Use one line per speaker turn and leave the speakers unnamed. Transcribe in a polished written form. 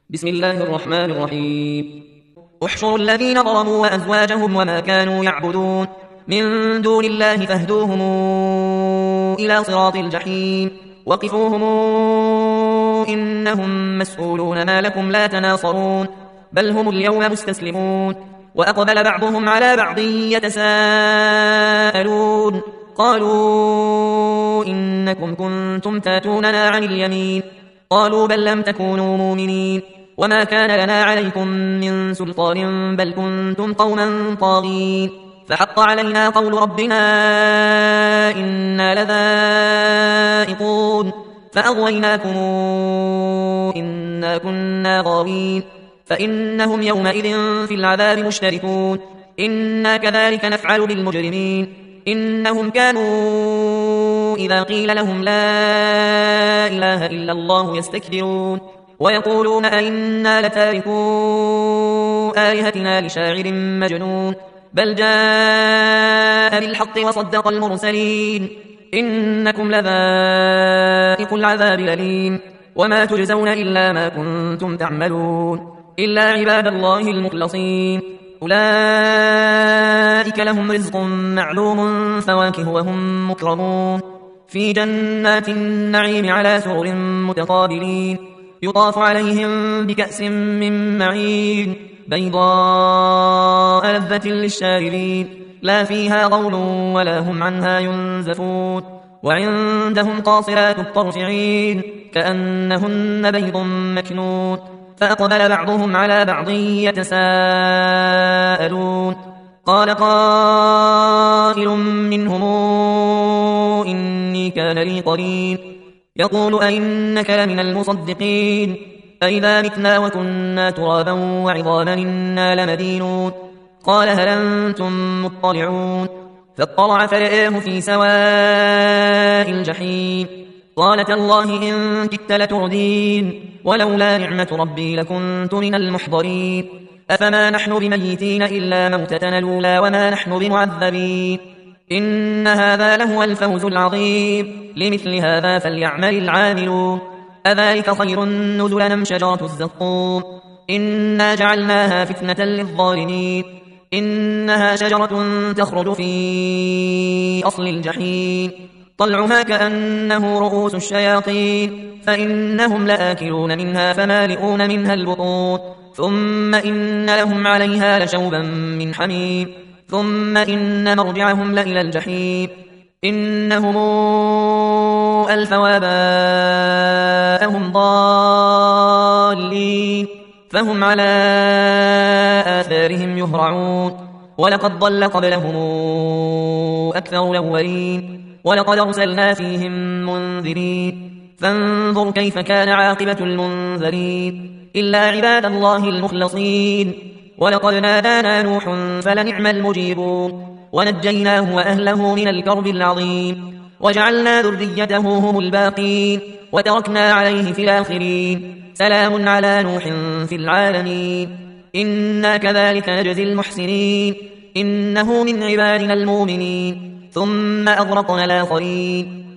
بسم الله الرحمن الرحيم. احشروا الذين ظلموا وأزواجهم وما كانوا يعبدون من دون الله فاهدوهم إلى صراط الجحيم وقفوهم إنهم مسؤولون ما لكم لا تناصرون بل هم اليوم مستسلمون. وأقبل بعضهم على بعض يتساءلون قالوا إنكم كنتم تاتوننا عن اليمين قالوا بل لم تكونوا مؤمنين وما كان لنا عليكم من سلطان بل كنتم قوما طاغين فحق علينا قول ربنا إنا لذائقون فأغويناكم إنا كنا غاوين فإنهم يومئذ في العذاب مشتركون إنا كذلك نفعل بالمجرمين إنهم كانوا إذا قيل لهم لا إله إلا الله يستكبرون ويقولون أئنا لتاركو آلهتنا لشاعر مجنون بل جاء بالحق وصدق المرسلين إنكم لذائق العذاب الأليم وما تجزون إلا ما كنتم تعملون إلا عباد الله المخلصين أولئك لهم رزق معلوم فواكه وهم مكرمون في جنات النعيم على سرر متقابلين يطاف عليهم بكأس من معين بيضاء لذة للشاربين لا فيها غول ولا هم عنها ينزفون وعندهم قاصرات الطرف عين كأنهن بيض مكنون فأقبل بعضهم على بعض يتساءلون قال قائل منهم إني كان لي قرين يقول أئنك لمن المصدقين أئذا متنا وكنا ترابا وعظاما إنا لمدينون قال هل أنتم مطلعون فاطلع فرآه في سواء الجحيم قال تالله إن كدت لتردين ولولا نعمة ربي لكنت من المحضرين أفما نحن بميتين إلا موتتنا الأولى وما نحن بمعذبين إن هذا لهو الفوز العظيم لمثل هذا فليعمل العاملون أذلك خير نزلا أم شجرة الزقوم إنا جعلناها فتنة للظالمين إنها شجرة تخرج في أصل الجحيم طلعها كأنه رؤوس الشياطين فإنهم لآكلون منها فمالئون منها البطون ثم إن لهم عليها لشوبا من حميم ثم إن مرجعهم لإلى الجحيم إنهم ألفوا آباءهم ضالين فهم على آثارهم يهرعون ولقد ضل قبلهم أكثر الأولين ولقد أرسلنا فيهم منذرين فانظر كيف كان عاقبة المنذرين إلا عباد الله المخلصين ولقد نادانا نوح فلنعم المجيبون ونجيناه وأهله من الكرب العظيم وجعلنا ذريته هم الباقين وتركنا عليه في الآخرين سلام على نوح في العالمين إنا كذلك نجزي المحسنين إنه من عبادنا المؤمنين ثم أغرقنا الآخرين